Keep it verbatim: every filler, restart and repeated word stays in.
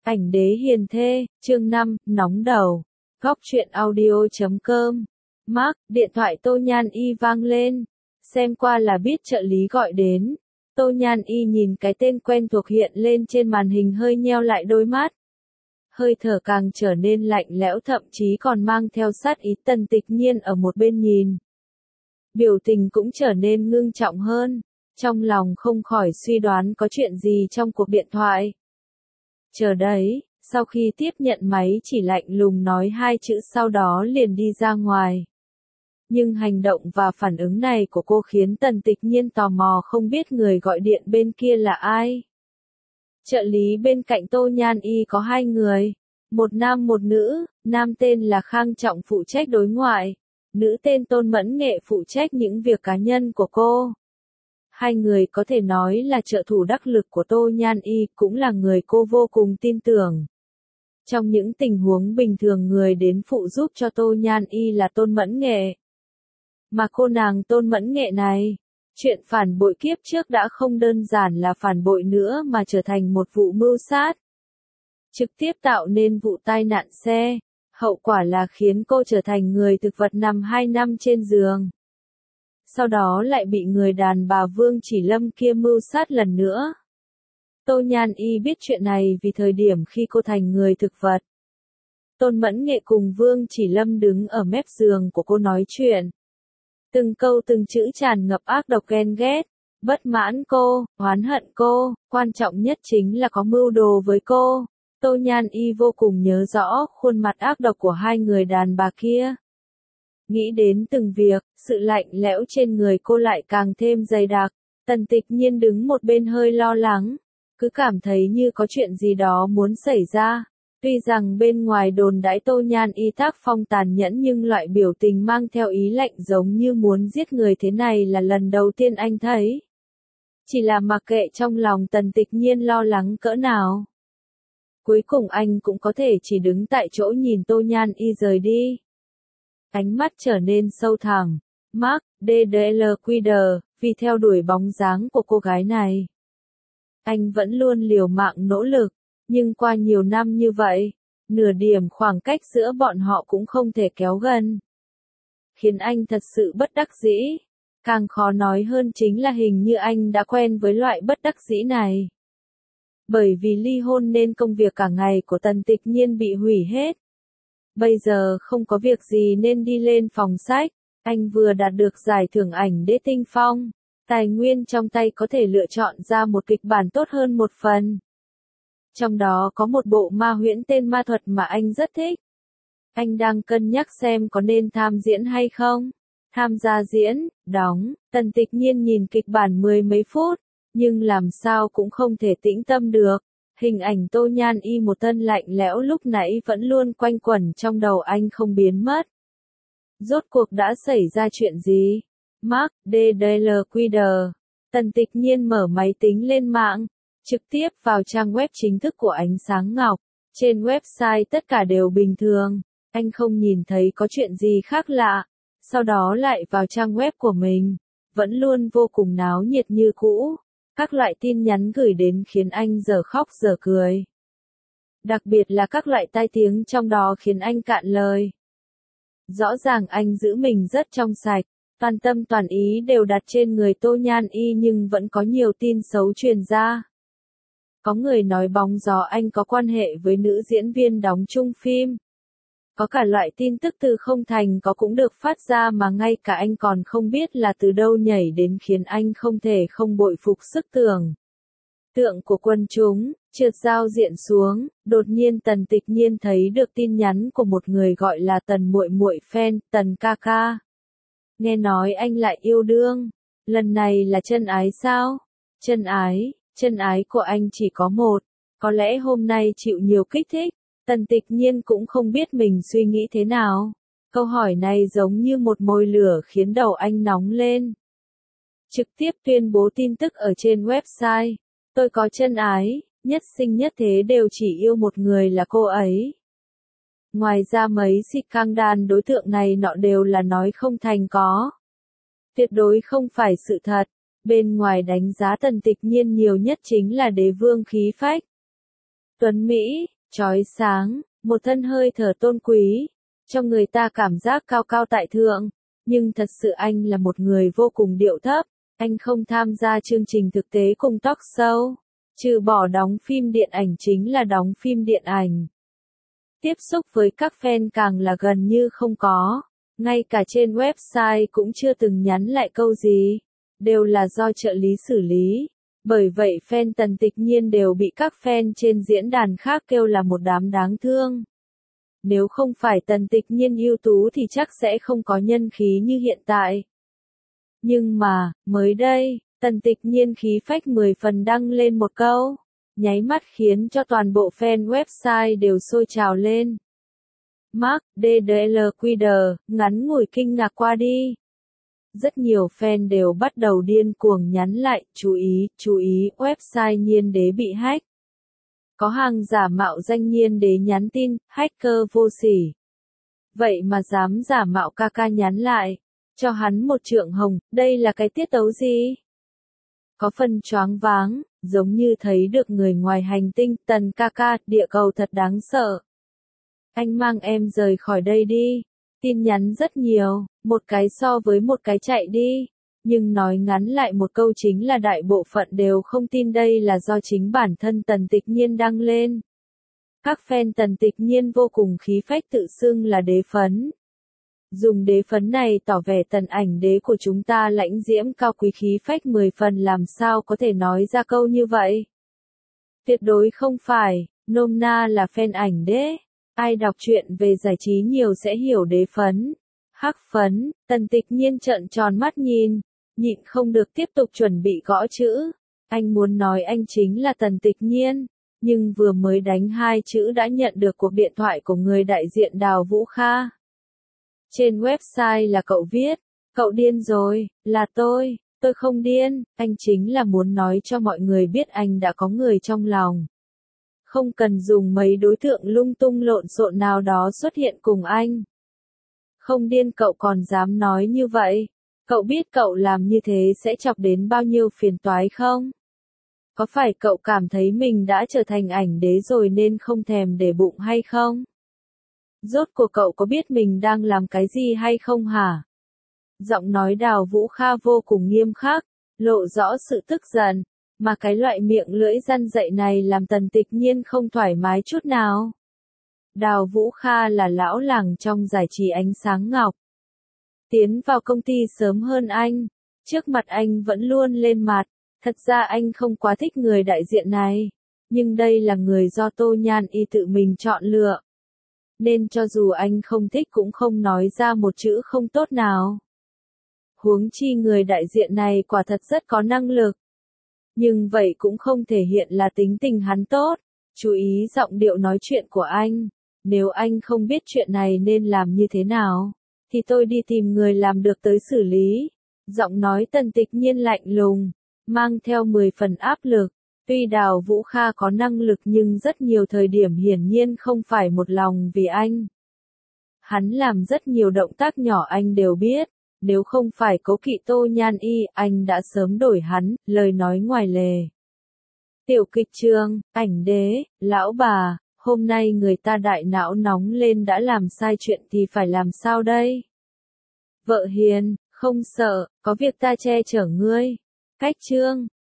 Ảnh đế hiền thê, chương năm, nóng đầu. Góc truyện audio.com. Mark, điện thoại Tô Nhan Y vang lên. Xem qua là biết trợ lý gọi đến. Tô Nhan Y nhìn cái tên quen thuộc hiện lên trên màn hình hơi nheo lại đôi mắt. Hơi thở càng trở nên lạnh lẽo, thậm chí còn mang theo sát ý. Tần Tịch Nhiên ở một bên nhìn. Biểu tình cũng trở nên ngưng trọng hơn. Trong lòng không khỏi suy đoán có chuyện gì trong cuộc điện thoại. Chờ đấy, sau khi tiếp nhận máy chỉ lạnh lùng nói hai chữ sau đó liền đi ra ngoài. Nhưng hành động và phản ứng này của cô khiến Tần Tịch Nhiên tò mò không biết người gọi điện bên kia là ai. Trợ lý bên cạnh Tô Nhan Y có hai người, một nam một nữ, nam tên là Khang Trọng phụ trách đối ngoại, nữ tên Tôn Mẫn Nghệ phụ trách những việc cá nhân của cô. Hai người có thể nói là trợ thủ đắc lực của Tô Nhan Y, cũng là người cô vô cùng tin tưởng. Trong những tình huống bình thường người đến phụ giúp cho Tô Nhan Y là Tôn Mẫn Nghệ. Mà cô nàng Tôn Mẫn Nghệ này, chuyện phản bội kiếp trước đã không đơn giản là phản bội nữa mà trở thành một vụ mưu sát. Trực tiếp tạo nên vụ tai nạn xe, hậu quả là khiến cô trở thành người thực vật nằm hai năm trên giường. Sau đó lại bị người đàn bà Vương Chỉ Lâm kia mưu sát lần nữa. Tô Nhan Y biết chuyện này vì thời điểm khi cô thành người thực vật. Tôn Mẫn Nghệ cùng Vương Chỉ Lâm đứng ở mép giường của cô nói chuyện. Từng câu từng chữ tràn ngập ác độc ghen ghét, bất mãn cô, oán hận cô, quan trọng nhất chính là có mưu đồ với cô. Tô Nhan Y vô cùng nhớ rõ khuôn mặt ác độc của hai người đàn bà kia. Nghĩ đến từng việc, sự lạnh lẽo trên người cô lại càng thêm dày đặc. Tần Tịch Nhiên đứng một bên hơi lo lắng, cứ cảm thấy như có chuyện gì đó muốn xảy ra. Tuy rằng bên ngoài đồn đãi Tô Nhan Y tác phong tàn nhẫn nhưng loại biểu tình mang theo ý lạnh giống như muốn giết người thế này là lần đầu tiên anh thấy. Chỉ là mặc kệ trong lòng Tần Tịch Nhiên lo lắng cỡ nào. Cuối cùng anh cũng có thể chỉ đứng tại chỗ nhìn Tô Nhan Y rời đi. Ánh mắt trở nên sâu thẳm. Mark, đê đê lờ quy đờ, vì theo đuổi bóng dáng của cô gái này. Anh vẫn luôn liều mạng nỗ lực, nhưng qua nhiều năm như vậy, nửa điểm khoảng cách giữa bọn họ cũng không thể kéo gần. Khiến anh thật sự bất đắc dĩ. Càng khó nói hơn chính là hình như anh đã quen với loại bất đắc dĩ này. Bởi vì ly hôn nên công việc cả ngày của Tần Tịch Nhiên bị hủy hết. Bây giờ không có việc gì nên đi lên phòng sách, anh vừa đạt được giải thưởng ảnh đế tinh phong, tài nguyên trong tay có thể lựa chọn ra một kịch bản tốt hơn một phần. Trong đó có một bộ ma huyễn tên Ma Thuật mà anh rất thích. Anh đang cân nhắc xem có nên tham diễn hay không. Tham gia diễn, đóng, Tần Tịch Nhiên nhìn kịch bản mười mấy phút, nhưng làm sao cũng không thể tĩnh tâm được. Hình ảnh Tô Nhan Y một thân lạnh lẽo lúc nãy vẫn luôn quanh quẩn trong đầu anh không biến mất. Rốt cuộc đã xảy ra chuyện gì? Mark, đê đê lờ quy đờ. Tần Tịch Nhiên mở máy tính lên mạng, trực tiếp vào trang web chính thức của Ánh Sáng Ngọc. Trên website tất cả đều bình thường, anh không nhìn thấy có chuyện gì khác lạ. Sau đó lại vào trang web của mình, vẫn luôn vô cùng náo nhiệt như cũ. Các loại tin nhắn gửi đến khiến anh dở khóc dở cười. Đặc biệt là các loại tai tiếng trong đó khiến anh cạn lời. Rõ ràng anh giữ mình rất trong sạch, toàn tâm toàn ý đều đặt trên người Tô Nhan Y nhưng vẫn có nhiều tin xấu truyền ra. Có người nói bóng gió anh có quan hệ với nữ diễn viên đóng chung phim. Có cả loại tin tức từ không thành có cũng được phát ra mà ngay cả anh còn không biết là từ đâu nhảy đến khiến anh không thể không bội phục sức tưởng tượng của quần chúng. Trượt giao diện xuống, đột nhiên Tần Tịch Nhiên thấy được tin nhắn của một người gọi là Tần muội muội fan, Tần ca ca. Nghe nói anh lại yêu đương, lần này là chân ái sao? Chân ái, chân ái của anh chỉ có một, có lẽ hôm nay chịu nhiều kích thích. Tần Tịch Nhiên cũng không biết mình suy nghĩ thế nào. Câu hỏi này giống như một mồi lửa khiến đầu anh nóng lên. Trực tiếp tuyên bố tin tức ở trên website. Tôi có chân ái, nhất sinh nhất thế đều chỉ yêu một người là cô ấy. Ngoài ra mấy scandal đối tượng này nọ đều là nói không thành có. Tuyệt đối không phải sự thật. Bên ngoài đánh giá Tần Tịch Nhiên nhiều nhất chính là đế vương khí phách. Tuấn Mỹ, chói sáng, một thân hơi thở tôn quý, cho người ta cảm giác cao cao tại thượng, nhưng thật sự anh là một người vô cùng điệu thấp, anh không tham gia chương trình thực tế cùng talk show, trừ bỏ đóng phim điện ảnh chính là đóng phim điện ảnh. Tiếp xúc với các fan càng là gần như không có, ngay cả trên website cũng chưa từng nhắn lại câu gì, đều là do trợ lý xử lý. Bởi vậy fan Tần Tịch Nhiên đều bị các fan trên diễn đàn khác kêu là một đám đáng thương. Nếu không phải Tần Tịch Nhiên ưu tú thì chắc sẽ không có nhân khí như hiện tại. Nhưng mà, mới đây, Tần Tịch Nhiên khí phách mười phần đăng lên một câu, nháy mắt khiến cho toàn bộ fan website đều sôi trào lên. Mark, đê đê lờ quy đờ, ngắn ngủi kinh ngạc qua đi. Rất nhiều fan đều bắt đầu điên cuồng nhắn lại, chú ý, chú ý, website Nhiên Đế bị hack. Có hàng giả mạo danh Nhiên Đế nhắn tin, hacker vô sỉ. Vậy mà dám giả mạo ca ca nhắn lại, cho hắn một trượng hồng, đây là cái tiết tấu gì? Có phần choáng váng, giống như thấy được người ngoài hành tinh, Tần ca ca, địa cầu thật đáng sợ. Anh mang em rời khỏi đây đi. Tin nhắn rất nhiều, một cái so với một cái chạy đi, nhưng nói ngắn lại một câu chính là đại bộ phận đều không tin đây là do chính bản thân Tần Tịch Nhiên đăng lên. Các fan Tần Tịch Nhiên vô cùng khí phách tự xưng là đế phấn. Dùng đế phấn này tỏ vẻ tần ảnh đế của chúng ta lãnh diễm cao quý khí phách mười phần, làm sao có thể nói ra câu như vậy. Tuyệt đối không phải, nôm na là fan ảnh đế. Ai đọc truyện về giải trí nhiều sẽ hiểu đế phấn. Hắc phấn, Tần Tịch Nhiên trợn tròn mắt nhìn, nhịn không được tiếp tục chuẩn bị gõ chữ. Anh muốn nói anh chính là Tần Tịch Nhiên, nhưng vừa mới đánh hai chữ đã nhận được cuộc điện thoại của người đại diện Đào Vũ Kha. Trên website là cậu viết, cậu điên rồi, là tôi, tôi không điên, anh chính là muốn nói cho mọi người biết anh đã có người trong lòng. Không cần dùng mấy đối tượng lung tung lộn xộn nào đó xuất hiện cùng anh. Không điên, cậu còn dám nói như vậy? Cậu biết cậu làm như thế sẽ chọc đến bao nhiêu phiền toái không? Có phải cậu cảm thấy mình đã trở thành ảnh đế rồi nên không thèm để bụng hay không? Rốt cuộc cậu có biết mình đang làm cái gì hay không hả? Giọng nói Đào Vũ Kha vô cùng nghiêm khắc, lộ rõ sự tức giận. Mà cái loại miệng lưỡi răn dậy này làm Tần Tịch Nhiên không thoải mái chút nào. Đào Vũ Kha là lão làng trong giải trí ánh sáng ngọc. Tiến vào công ty sớm hơn anh, trước mặt anh vẫn luôn lên mặt, thật ra anh không quá thích người đại diện này, nhưng đây là người do Tô Nhan Y tự mình chọn lựa. Nên cho dù anh không thích cũng không nói ra một chữ không tốt nào. Huống chi người đại diện này quả thật rất có năng lực. Nhưng vậy cũng không thể hiện là tính tình hắn tốt. Chú ý giọng điệu nói chuyện của anh. Nếu anh không biết chuyện này nên làm như thế nào, thì tôi đi tìm người làm được tới xử lý. Giọng nói Tần Tịch Nhiên lạnh lùng, mang theo mười phần áp lực. Tuy Đào Vũ Kha có năng lực nhưng rất nhiều thời điểm hiển nhiên không phải một lòng vì anh. Hắn làm rất nhiều động tác nhỏ anh đều biết. Nếu không phải cố kỵ Tô Nhan Y, anh đã sớm đổi hắn, lời nói ngoài lề. Tiểu kịch trường, ảnh đế, lão bà, hôm nay người ta đại não nóng lên đã làm sai chuyện thì phải làm sao đây? Vợ hiền, không sợ, có việc ta che chở ngươi. Cách chương.